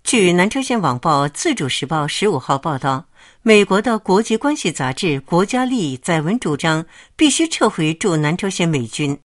据南朝鲜网报自主时报15号报道，美国的国际关系杂志《国家利益》载文主张必须撤回驻南朝鲜美军。